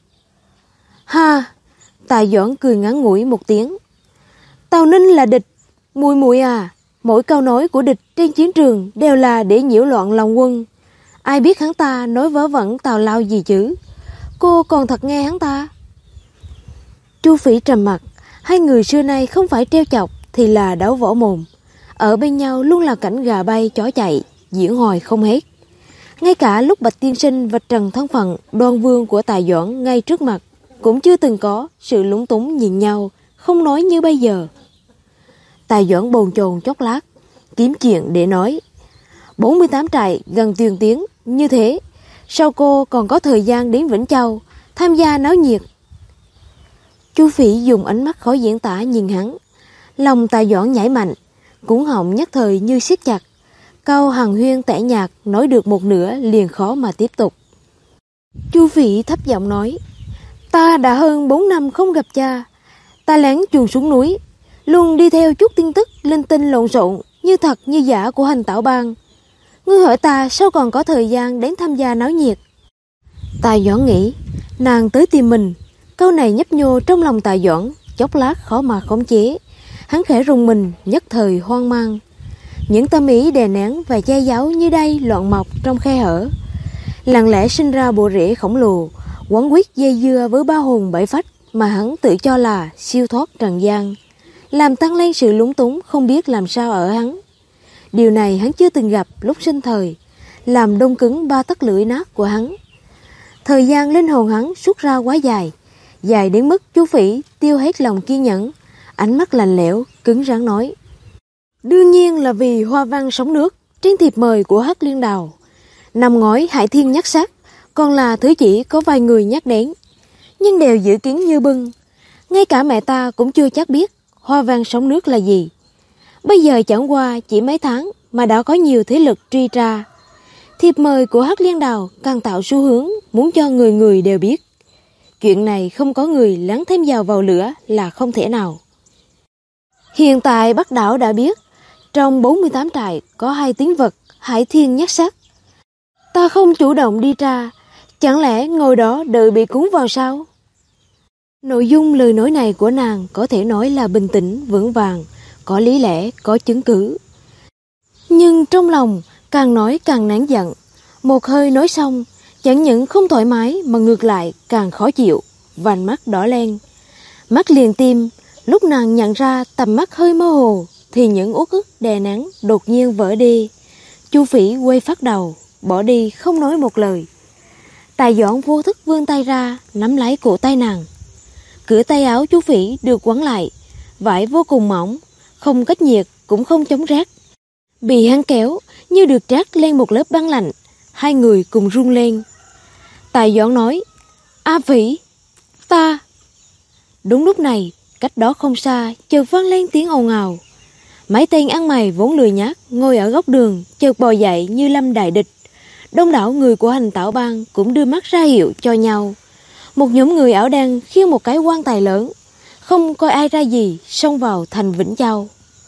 Ha! Tài Doãn cười ngắn ngủi một tiếng. Tào Ninh là địch, muội muội à, mỗi câu nói của địch trên chiến trường đều là để nhiễu loạn lòng quân. Ai biết hắn ta nói vớ vẩn tào lao gì chứ? Cô còn thật nghe hắn ta? Chu Phỉ trầm mặt, hai người xưa nay không phải trêu chọc thì là đấu võ mồm. Ở bên nhau luôn là cảnh gà bay chó chạy, diễn hồi không hết. Ngay cả lúc Bạch Tiên Sinh vạch trần thân phận Đoan Vương của Tài Doãn ngay trước mặt, cũng chưa từng có sự lúng túng nhìn nhau, không nói như bây giờ. Tài Doãn bồn chồn chốc lát, kiếm chuyện để nói. 48 trại gần Tuyền Tiến như thế, sao cô còn có thời gian đến Vĩnh Châu tham gia náo nhiệt? Chu Phỉ dùng ánh mắt khó diễn tả nhìn hắn, lòng Tài Doãn nhảy mạnh, cuống họng nhất thời như siết chặt. Câu hàn huyên tẻ nhạt nói được một nửa liền khó mà tiếp tục. Chu Phỉ thấp giọng nói: ta đã hơn 4 năm không gặp cha. Ta lén chuồn xuống núi, luôn đi theo chút tin tức linh tinh lộn xộn như thật như giả của Hành Tảo Bang. Ngươi hỏi ta sao còn có thời gian đến tham gia náo nhiệt? Tài Doãn nghĩ nàng tới tìm mình. Câu này nhấp nhô trong lòng Tài Doãn, chốc lát khó mà khống chế. Hắn khẽ rùng mình, nhất thời hoang mang. Những tâm ý đè nén và che giấu như đây loạn mọc trong khe hở, lặng lẽ sinh ra bộ rễ khổng lồ, quấn quýt dây dưa với ba hồn bảy phách mà hắn tự cho là siêu thoát trần gian, làm tăng lên sự lúng túng không biết làm sao ở hắn. Điều này hắn chưa từng gặp lúc sinh thời, làm đông cứng ba tấc lưỡi nát của hắn. Thời gian linh hồn hắn suốt ra quá dài, dài đến mức Chu Phỉ tiêu hết lòng kiên nhẫn, ánh mắt lạnh lẽo, cứng rắn nói: đương nhiên là vì hoa văn sóng nước trên thiệp mời của Hắc Liên Đào. Năm ngoái Hải Thiên nhắc sắc, còn là thứ chỉ có vài người nhắc đến, nhưng đều dự kiến như bưng. Ngay cả mẹ ta cũng chưa chắc biết hoa văn sóng nước là gì. Bây giờ chẳng qua chỉ mấy tháng mà đã có nhiều thế lực truy tra. Thiệp mời của Hắc Liên Đào càng tạo xu hướng muốn cho người người đều biết. Chuyện này không có người lắng thêm dầu vào lửa là không thể nào. Hiện tại Bắc Đảo đã biết, trong 48 trại có 2 tín vật Hải Thiên nhắc sắc. Ta không chủ động đi tra, chẳng lẽ ngồi đó đợi bị cuốn vào sao? Nội dung lời nói này của nàng có thể nói là bình tĩnh, vững vàng, có lý lẽ, có chứng cứ. Nhưng trong lòng càng nói càng nén giận. Một hơi nói xong, chẳng những không thoải mái mà ngược lại càng khó chịu, vành mắt đỏ lên. Mắt liền tim, lúc nàng nhận ra tầm mắt hơi mơ hồ thì những uất ức đè nén đột nhiên vỡ đi. Chu Phỉ quay phát đầu, bỏ đi không nói một lời. Tài Doãn vô thức vươn tay ra, nắm lấy cổ tay nàng. Cửa tay áo Chu Phỉ được quấn lại, vải vô cùng mỏng, không cách nhiệt cũng không chống rét. Bị hắn kéo như được trát lên một lớp băng lạnh, hai người cùng run lên. Tài Doãn nói: A Phỉ, ta... Đúng lúc này, cách đó không xa chợt vang lên tiếng ồn ào. Mấy tên ăn mày vốn lười nhác ngồi ở góc đường chợt bò dậy như lâm đại địch. Đông đảo người của Hành Tảo Bang cũng đưa mắt ra hiệu cho nhau. Một nhóm người áo đen khiêng một cái quan tài lớn, không coi ai ra gì, xông vào thành Vĩnh Châu.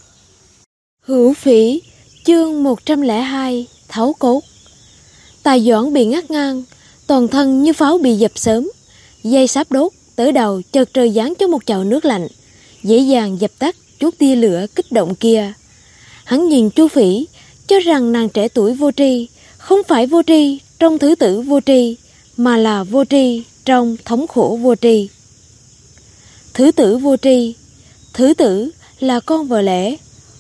Hữu Phỉ, chương 102, thấu cốt. Tài Doãn bị ngắt ngang, toàn thân như pháo bị dập sớm, dây sáp đốt tới đầu chợt trời giáng cho một chậu nước lạnh, dễ dàng dập tắt chút tia lửa kích động kia. Hắn nhìn Chu Phỉ, cho rằng nàng trẻ tuổi vô tri, không phải vô tri trong thứ tử vô tri, mà là vô tri trong thống khổ vô tri. Thứ tử vô tri, thứ tử là con vợ lẽ,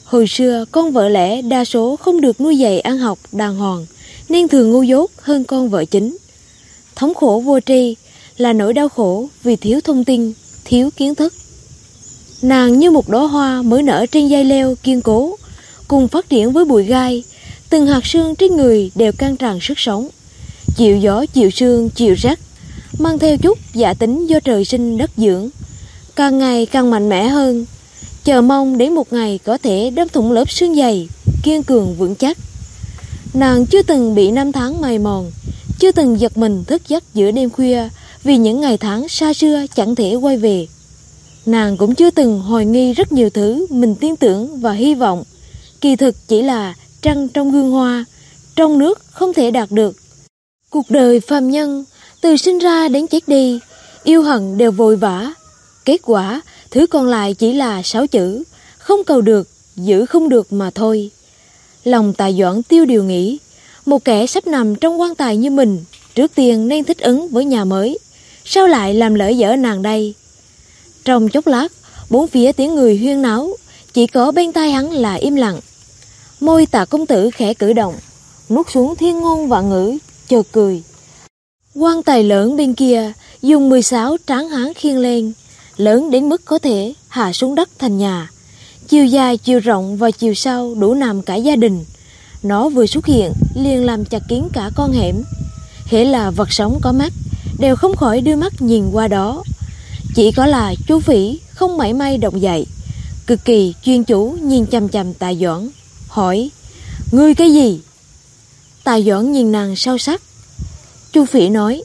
Hồi xưa con vợ lẽ đa số không được nuôi dạy ăn học đàng hoàng, nên thường ngu dốt hơn con vợ chính. Thống khổ vô tri là nỗi đau khổ vì thiếu thông tin, thiếu kiến thức. Nàng như một đóa hoa mới nở trên dây leo kiên cố, cùng phát triển với bụi gai, từng hạt sương trên người đều căng tràn sức sống. Chịu gió, chịu sương, chịu rét, mang theo chút dạ tính do trời sinh đất dưỡng, càng ngày càng mạnh mẽ hơn, chờ mong đến một ngày có thể đâm thủng lớp xương dày, kiên cường vững chắc. Nàng chưa từng bị năm tháng mài mòn, chưa từng giật mình thức giấc giữa đêm khuya vì những ngày tháng xa xưa chẳng thể quay về. Nàng cũng chưa từng hoài nghi rất nhiều thứ mình tin tưởng và hy vọng, kỳ thực chỉ là trăng trong gương hoa, trong nước không thể đạt được. Cuộc đời phàm nhân, từ sinh ra đến chết đi, yêu hận đều vội vã. Kết quả, thứ còn lại chỉ là 6 chữ, không cầu được, giữ không được mà thôi. Lòng Tạ Doãn tiêu điều nghĩ, một kẻ sắp nằm trong quan tài như mình, trước tiên nên thích ứng với nhà mới, sao lại làm lỡ dở nàng đây? Trong chốc lát, bốn phía tiếng người huyên náo, chỉ có bên tai hắn là im lặng. Môi Tạ công tử khẽ cử động, nuốt xuống thiên ngôn vạn ngữ, chợt cười. Quan tài lớn bên kia dùng 16 tráng hán khiêng lên, lớn đến mức có thể hạ xuống đất thành nhà. Chiều dài, chiều rộng và chiều sâu đủ nằm cả gia đình. Nó vừa xuất hiện liền làm chặt kín cả con hẻm. Hễ là vật sống có mắt đều không khỏi đưa mắt nhìn qua đó. Chỉ có là chú Phỉ không mảy may động dậy, cực kỳ chuyên chú nhìn chằm chằm Tạ Doãn, hỏi: "Ngươi cái gì?" Tạ Doãn nhìn nàng sâu sắc. Chu Phỉ nói.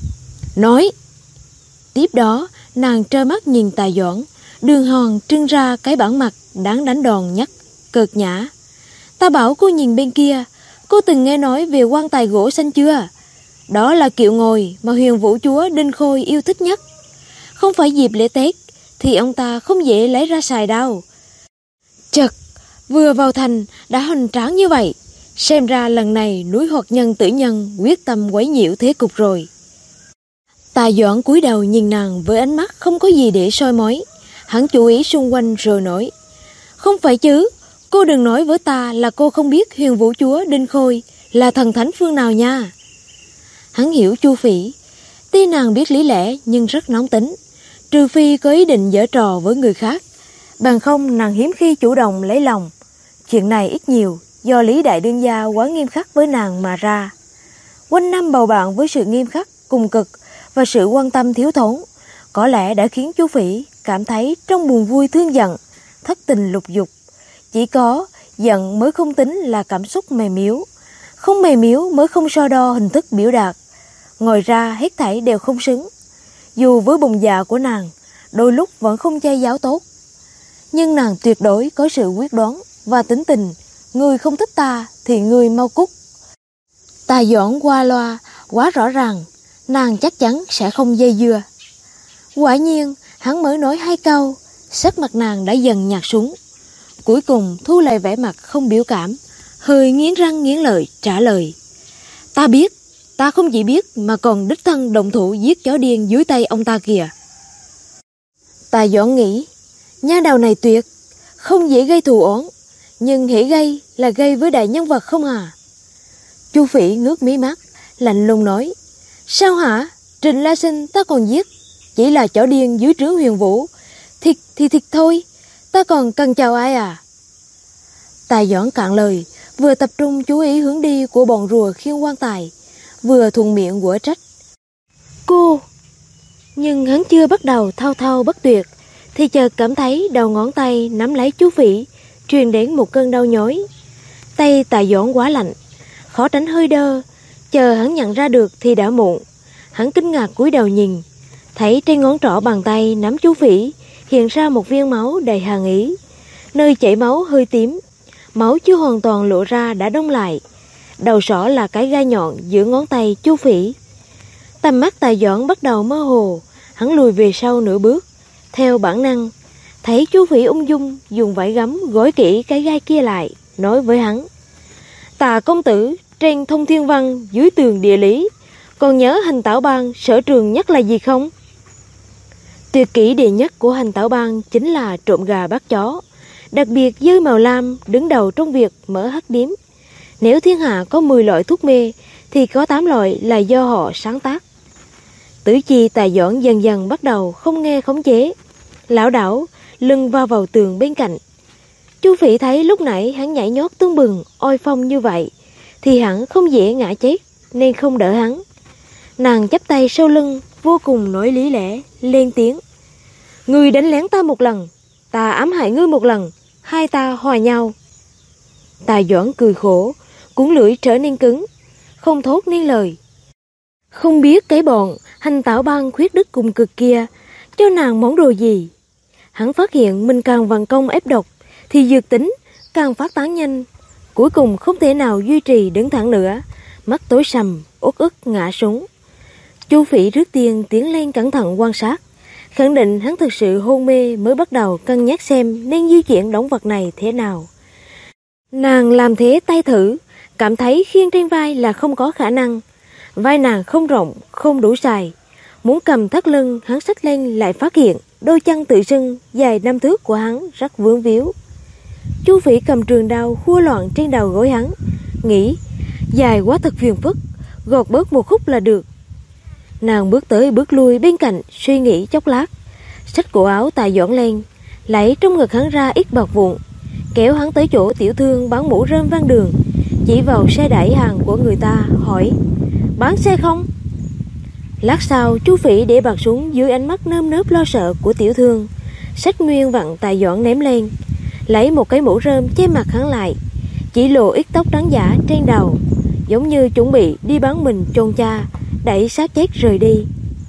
Tiếp đó nàng trơ mắt nhìn Tạ Doãn, đường hòn trưng ra cái bản mặt đáng đánh đòn nhất, cợt nhã. "Ta bảo cô nhìn bên kia, cô từng nghe nói về quan tài gỗ xanh chưa? Đó là kiệu ngồi mà Huyền Vũ chúa Đinh Khôi yêu thích nhất. Không phải dịp lễ Tết thì ông ta không dễ lấy ra xài đâu. Chật, vừa vào thành đã hoành tráng như vậy, xem ra lần này núi Hoạt Nhân tử nhân quyết tâm quấy nhiễu thế cục rồi." Tạ Doãn cúi đầu nhìn nàng với ánh mắt không có gì để soi mói. Hắn chú ý xung quanh rồi nói: "Không phải chứ, cô đừng nói với ta là cô không biết Huyền Vũ chúa Đinh Khôi là thần thánh phương nào nha." Hắn hiểu Chu Phỉ, tuy nàng biết lý lẽ nhưng rất nóng tính, trừ phi có ý định giở trò với người khác, bằng không nàng hiếm khi chủ động lấy lòng. Chuyện này ít nhiều do Lý đại đương gia quá nghiêm khắc với nàng mà ra. Quanh năm bầu bạn với sự nghiêm khắc cùng cực và sự quan tâm thiếu thốn, có lẽ đã khiến Chu Phỉ cảm thấy trong buồn vui thương giận, thất tình lục dục. Chỉ có giận mới không tính là cảm xúc mềm yếu, không mềm yếu mới không so đo hình thức biểu đạt. Ngoài ra hết thảy đều không xứng. Dù với bụng dạ của nàng, đôi lúc vẫn không che giấu tốt, nhưng nàng tuyệt đối có sự quyết đoán và tính tình. Người không thích ta thì người mau cút. Tạ Doãn qua loa quá rõ ràng, nàng chắc chắn sẽ không dây dưa. Quả nhiên hắn mới nói 2 câu, sắc mặt nàng đã dần nhạt xuống. Cuối cùng thu lại vẻ mặt không biểu cảm, hơi nghiến răng nghiến lợi trả lời: "Ta biết, ta không chỉ biết mà còn đích thân động thủ giết chó điên dưới tay ông ta kìa." Tạ Doãn nghĩ, nha đầu này tuyệt, không dễ gây thù oán, nhưng hễ gây là gây với đại nhân vật không à. Chu Phỉ ngước mí mắt, lạnh lùng nói: "Sao hả? Trịnh La Sinh ta còn giết, chỉ là chó điên dưới trướng Huyền Vũ, thịt thì thịt thôi, ta còn cần chào ai à?" Tạ Doãn cạn lời, vừa tập trung chú ý hướng đi của bọn rùa khiêng quan tài, vừa thuận miệng quở trách: "Cô!" Nhưng hắn chưa bắt đầu thao thao bất tuyệt thì chợt cảm thấy đầu ngón tay nắm lấy Chu Phỉ truyền đến một cơn đau nhói. Tay Tạ Doãn quá lạnh, khó tránh hơi đơ, chờ hắn nhận ra được thì đã muộn. Hắn kinh ngạc cúi đầu nhìn, thấy trên ngón trỏ bàn tay nắm Chu Phỉ hiện ra một viên máu đầy hàn ý, nơi chảy máu hơi tím, máu chưa hoàn toàn lộ ra đã đông lại. Đầu sỏ là cái gai nhọn giữa ngón tay Chu Phỉ. Tầm mắt Tạ Doãn bắt đầu mơ hồ, hắn lùi về sau nửa bước, theo bản năng thấy Chu Phỉ ung dung dùng vải gấm gói kỹ cái gai kia lại, nói với hắn: "Tạ công tử, trên thông thiên văn, dưới tường địa lý, còn nhớ Hành Tảo Bang sở trường nhất là gì không?" Tuyệt kỹ đệ nhất của Hành Tảo Bang chính là trộm gà bắt chó. đặc biệt Dơi Màu Lam đứng đầu trong việc mở hắc điếm. Nếu thiên hạ có 10 loại thuốc mê thì có 8 loại là do họ sáng tác. Tử chi Tài Doãn dần dần bắt đầu không nghe khống chế, lảo đảo lưng vào tường bên cạnh. Chu Phỉ thấy lúc nãy hắn nhảy nhót tưng bừng, oai phong như vậy thì hắn không dễ ngã chết, nên không đỡ hắn. Nàng chắp tay sau lưng, vô cùng nói lý lẽ, lên tiếng: "Ngươi đánh lén ta một lần, ta ám hại ngươi một lần, hai ta hòa nhau." Tài Doãn cười khổ, cuốn lưỡi trở nên cứng, không thốt nên lời. Không biết cái bọn hành tảo bang khuyết đức cùng cực kia cho nàng món đồ gì. Hắn phát hiện mình càng vận công ép độc thì dược tính càng phát tán nhanh, cuối cùng không thể nào duy trì đứng thẳng nữa, mắt tối sầm, uất ức ngã xuống. Chu Phỉ trước tiên tiến lên cẩn thận quan sát, khẳng định hắn thực sự hôn mê mới bắt đầu cân nhắc xem nên di chuyển đống vật này thế nào. Nàng làm thế tay thử, cảm thấy khiêng trên vai là không có khả năng. Vai nàng không rộng, không đủ dài. Muốn cầm thắt lưng, hắn xách lên lại phát hiện đôi chân tự sưng dài 5 thước của hắn rất vướng víu. Chu Phỉ cầm trường đao khua loạn trên đầu gối hắn, nghĩ dài quá thật phiền phức, gọt bớt một khúc là được. Nàng bước tới bước lui bên cạnh, suy nghĩ chốc lát, xách cổ áo Tài Doãn lên, lấy trong ngực hắn ra ít bạc vụn, kéo hắn tới chỗ tiểu thương bán mũ rơm ven đường, chỉ vào xe đẩy hàng của người ta, hỏi: "Bán xe không?" Lát sau, Chu Phỉ để bạc xuống dưới ánh mắt nơm nớp lo sợ của tiểu thương, xách nguyên vặn Tài Doãn ném lên, lấy một cái mũ rơm che mặt hắn lại, chỉ lộ ít tóc trắng giả trên đầu, giống như chuẩn bị đi bán mình chôn cha, đẩy xác chết rời đi.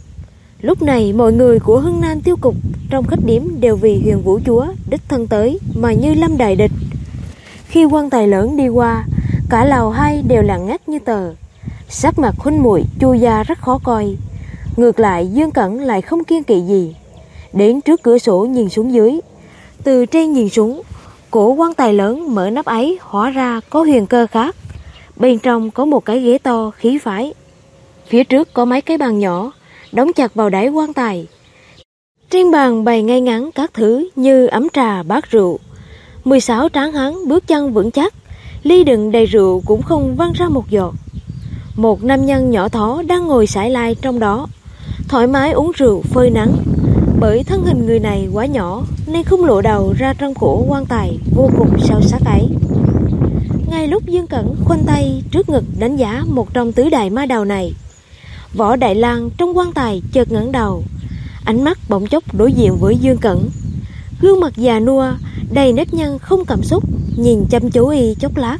Lúc này mọi người của Hưng Nam tiêu cục trong khách điếm đều vì Huyền Vũ Chúa đích thân tới mà như lâm đại địch. Khi quan tài lớn đi qua, cả lầu hai đều lặng ngắt như tờ, sắc mặt huynh muội Chu gia rất khó coi. Ngược lại Dương Cẩn lại không kiêng kỵ gì, đến trước cửa sổ nhìn xuống dưới, từ trên nhìn xuống, cổ quan tài lớn mở nắp ấy hóa ra có huyền cơ khác. Bên trong có một cái ghế to khí phái, phía trước có mấy cái bàn nhỏ đóng chặt vào đáy quan tài. Trên bàn bày ngay ngắn các thứ như ấm trà, bát rượu. 16 tráng hán bước chân vững chắc, ly đựng đầy rượu cũng không văng ra một giọt. Một nam nhân nhỏ thó đang ngồi sải lai trong đó, thoải mái uống rượu phơi nắng. Bởi thân hình người này quá nhỏ nên không lộ đầu ra trong cổ quan tài vô cùng sâu sắc ấy. Ngay lúc Dương Cẩn khoanh tay trước ngực đánh giá một trong tứ đại ma đầu này, Võ Đại Lang trong quan tài chợt ngẩng đầu, ánh mắt bỗng chốc đối diện với Dương Cẩn. Gương mặt già nua đầy nếp nhăn không cảm xúc, nhìn chăm chú y chốc lát,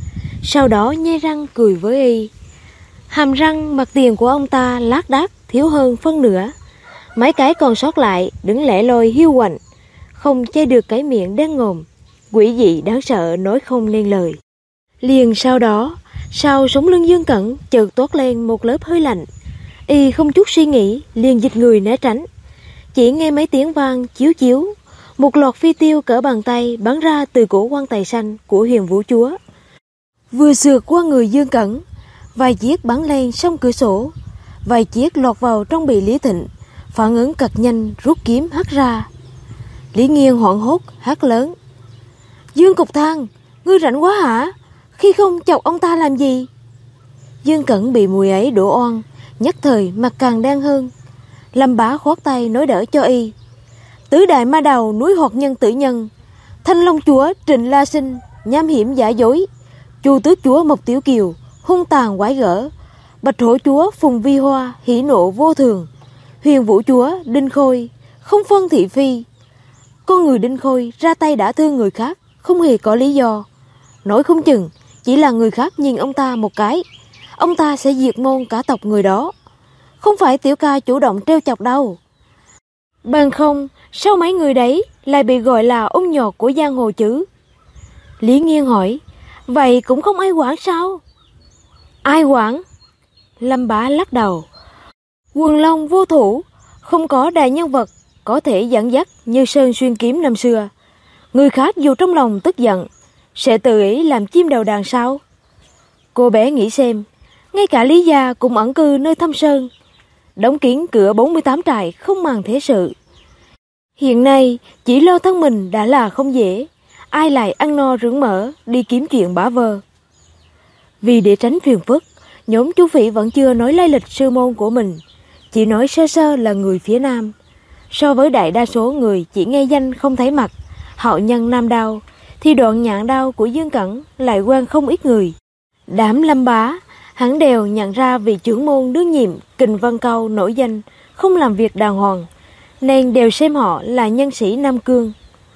sau đó nhe răng cười với y. Hàm răng mặt tiền của ông ta lác đác thiếu hơn phân nửa, mấy cái còn sót lại đứng lẻ loi hiu quạnh, không che được cái miệng đen ngòm, quỷ dị đáng sợ nói không nên lời. Liền sau đó, sau sống lưng Dương Cẩn chợt toát lên một lớp hơi lạnh, y không chút suy nghĩ liền dịch người né tránh. Chỉ nghe mấy tiếng vang chiếu chiếu, một loạt phi tiêu cỡ bàn tay bắn ra từ cổ quan tài xanh của Huyền Vũ Chúa, vừa sượt qua người Dương Cẩn. Vài chiếc bắn lên song cửa sổ, vài chiếc lọt vào trong bị Lý Thịnh, phản ứng cực nhanh rút kiếm hất ra. Lý Nghiên hoảng hốt hét lớn: "Dương Cục Thang, ngươi rảnh quá hả? Khi không chọc ông ta làm gì?" Dương Cẩn bị mùi ấy đổ oan, nhất thời mặt càng đen hơn. Lâm Bá khoát tay nói đỡ cho y: "Tứ đại ma đầu núi Hoạt Nhân Tử Nhân, Thanh Long Chúa Trịnh La Sinh nham hiểm giả dối, Chu Tước Chúa Mộc Tiểu Kiều hung tàn quái gở, Bạch Hổ Chúa Phùng Vi Hoa hỉ nộ vô thường, Huyền Vũ Chúa Đinh Khôi không phân thị phi. Con người Đinh Khôi ra tay đã thương người khác không hề có lý do, nói không chừng chỉ là người khác nhìn ông ta một cái, ông ta sẽ diệt môn cả tộc người đó. Không phải tiểu ca chủ động trêu chọc đâu. Bằng không sao mấy người đấy lại bị gọi là ung nhọt của giang hồ chứ?" Lý Nghiên hỏi: "Vậy cũng không ai quản sao?" "Ai quản?" Lâm Bá lắc đầu: "Quần long vô thủ, không có đại nhân vật có thể dẫn dắt như Sơn Xuyên Kiếm năm xưa. Người khác dù trong lòng tức giận sẽ tự ý làm chim đầu đàn sao?" Cô bé nghĩ xem, ngay cả Lý gia cũng ẩn cư nơi thâm sơn, đóng kín cửa 48 trại không màng thế sự. Hiện nay chỉ lo thân mình đã là không dễ, ai lại ăn no rưỡng mỡ đi kiếm chuyện bả vơ. Vì để tránh phiền phức, nhóm chú Phỉ vẫn chưa nói lai lịch sư môn của mình, chỉ nói sơ sơ là người phía Nam. So với đại đa số người chỉ nghe danh không thấy mặt, hậu nhân Nam Đao, thì đoạn Nhạn Đao của Dương Cẩn lại quen không ít người. Đám Lâm Bá, hắn đều nhận ra vị trưởng môn đương nhiệm Kình Vân Câu nổi danh, không làm việc đàng hoàng, nên đều xem họ là nhân sĩ Nam Cương.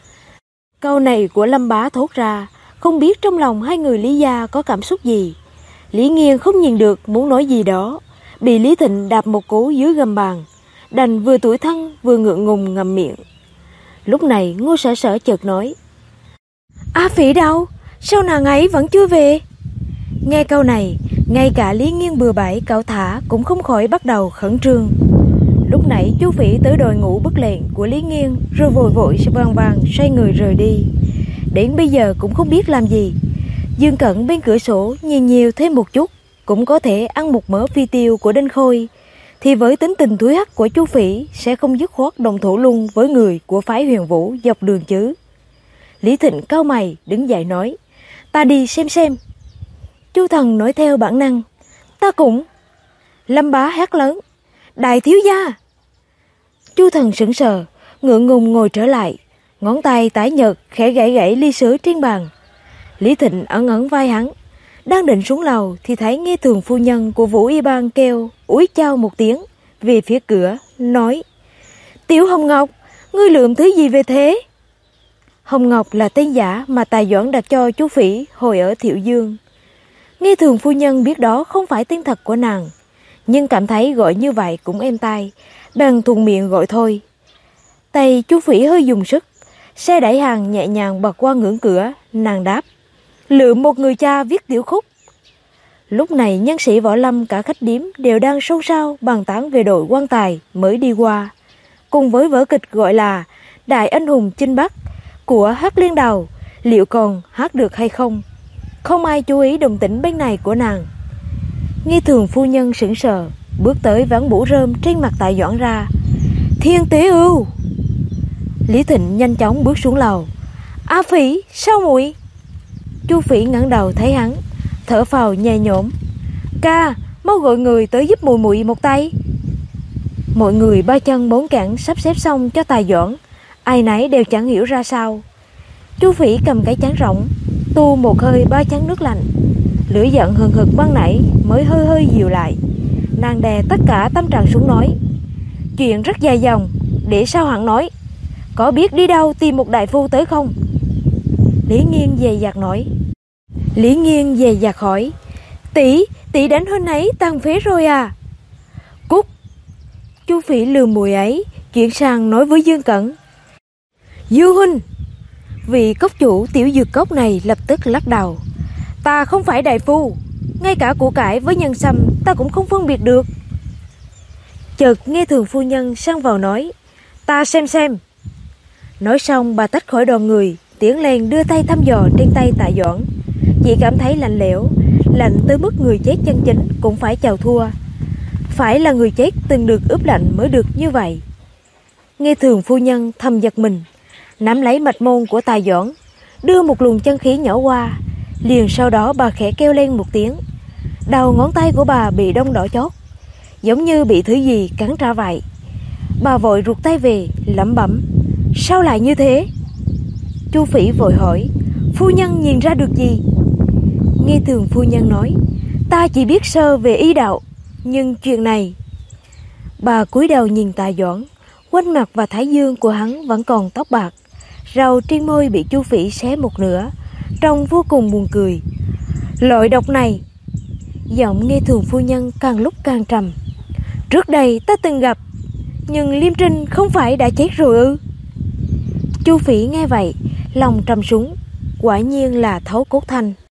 Câu này của Lâm Bá thốt ra, không biết trong lòng hai người Lý gia có cảm xúc gì. Lý Nghiên không nhìn được muốn nói gì đó, bị Lý Thịnh đạp một cú dưới gầm bàn, đành vừa tủi thân vừa ngượng ngùng ngậm miệng. Lúc này Ngô Sở Sở chợt nói: "A Phỉ đâu? Sao nàng ấy vẫn chưa về?" Nghe câu này, ngay cả Lý Nghiên bừa bãi cẩu thả cũng không khỏi bắt đầu khẩn trương. Lúc nãy chú Phỉ tới đòi ngủ bất lệnh của Lý Nghiên, rồi vội vội vàng vàng xoay người rời đi. Đến bây giờ cũng không biết làm gì. Dương Cẩn bên cửa sổ nhìn nhiều thêm một chút, cũng có thể ăn một mớ phi tiêu của Đinh Khôi, thì với tính tình thúi hắc của chú Phỉ sẽ không dứt khoát đồng thủ luôn với người của phái Huyền Vũ dọc đường chứ. Lý Thịnh cau mày đứng dậy nói: "Ta đi xem." Chu Thần nói theo bản năng: "Ta cũng." Lâm Bá hét lớn: "Đại thiếu gia!" Chu Thần sững sờ, ngượng ngùng ngồi trở lại, ngón tay tái nhợt khẽ gãy gãy ly sứ trên bàn. Lý Thịnh ẩn ẩn vai hắn, đang định xuống lầu thì thấy Nghe Thường phu nhân của Vũ Y Bang kêu úi chao một tiếng về phía cửa, nói: "Tiểu Hồng Ngọc, ngươi lượm thứ gì về thế?" Hồng Ngọc là tên giả mà Tài Doãn đặt cho chú Phỉ hồi ở Thiệu Dương. Nghe Thường phu nhân biết đó không phải tên thật của nàng, nhưng cảm thấy gọi như vậy cũng êm tai, bèn thuận miệng gọi thôi. Tay chú Phỉ hơi dùng sức, xe đẩy hàng nhẹ nhàng bật qua ngưỡng cửa, nàng đáp: "Lượm một người cha viết tiểu khúc." Lúc này nhân sĩ võ lâm cả khách điếm đều đang xôn xao bàn tán về đội quan tài mới đi qua, cùng với vở kịch gọi là Đại Anh Hùng Chinh Bắc của Hắc Liên Đào, liệu còn hát được hay không. Không ai chú ý đồng tĩnh bên này của nàng. Nghe Thường phu nhân sững sờ, bước tới vén mũ rơm trên mặt Tài Doãn ra: "Thiên Tế Ưu!" Lý Thịnh nhanh chóng bước xuống lầu: "A Phỉ, sao muội?" Chu Phỉ ngẩng đầu thấy hắn, thở phào nhẹ nhõm: "Ca, mau gọi người tới giúp muội muội một tay." Mọi người ba chân bốn cẳng sắp xếp xong cho Tài Doãn, ai nấy đều chẳng hiểu ra sao. Chu Phỉ cầm cái chén rỗng, tu một hơi ba chén nước lạnh, lửa giận hừng hực ban nãy mới hơi hơi dịu lại. Nàng đè tất cả tâm trạng xuống nói: "Chuyện rất dài dòng, để sau hẳn nói. Có biết đi đâu tìm một đại phu tới không?" Lý Nghiên dè dặt nói. Lý Nghiên dè dặt hỏi: Tỷ đánh huynh ấy tàn phế rồi à?" "Cút!" Chu Phỉ lườm mùi ấy, chuyển sang nói với Dương Cẩn: "Dương huynh." Vị cốc chủ tiểu dược cốc này lập tức lắc đầu: "Ta không phải đại phu, ngay cả củ cải với nhân sâm ta cũng không phân biệt được." Chợt nghe Thường phu nhân sang vào nói: "Ta xem." Nói xong bà tách khỏi đoàn người, tiến lên đưa tay thăm dò trên tay Tạ Doãn. Chỉ cảm thấy lạnh lẽo, lạnh tới mức người chết chân chính cũng phải chào thua. Phải là người chết từng được ướp lạnh mới được như vậy. Nghe Thường phu nhân thầm giật mình, nắm lấy mạch môn của Tài Doãn, đưa một luồng chân khí nhỏ qua. Liền sau đó bà khẽ kêu lên một tiếng, đầu ngón tay của bà bị đông đỏ chót, giống như bị thứ gì cắn trả vậy. Bà vội rụt tay về, lẩm bẩm: "Sao lại như thế?" Chu Phỉ vội hỏi: "Phu nhân nhìn ra được gì?" Nghe Thường phu nhân nói: "Ta chỉ biết sơ về y đạo, nhưng chuyện này..." Bà cúi đầu nhìn Tạ Doãn, quanh mặt và thái dương của hắn vẫn còn tóc bạc, râu trên môi bị Chu Phỉ xé một nửa, trông vô cùng buồn cười. "Loại độc này..." Giọng Nghe Thường phu nhân càng lúc càng trầm: "Trước đây ta từng gặp, nhưng Liêm Trinh không phải đã chết rồi ư?" Chu Phỉ nghe vậy, lòng trầm xuống, quả nhiên là thấu cốt thanh.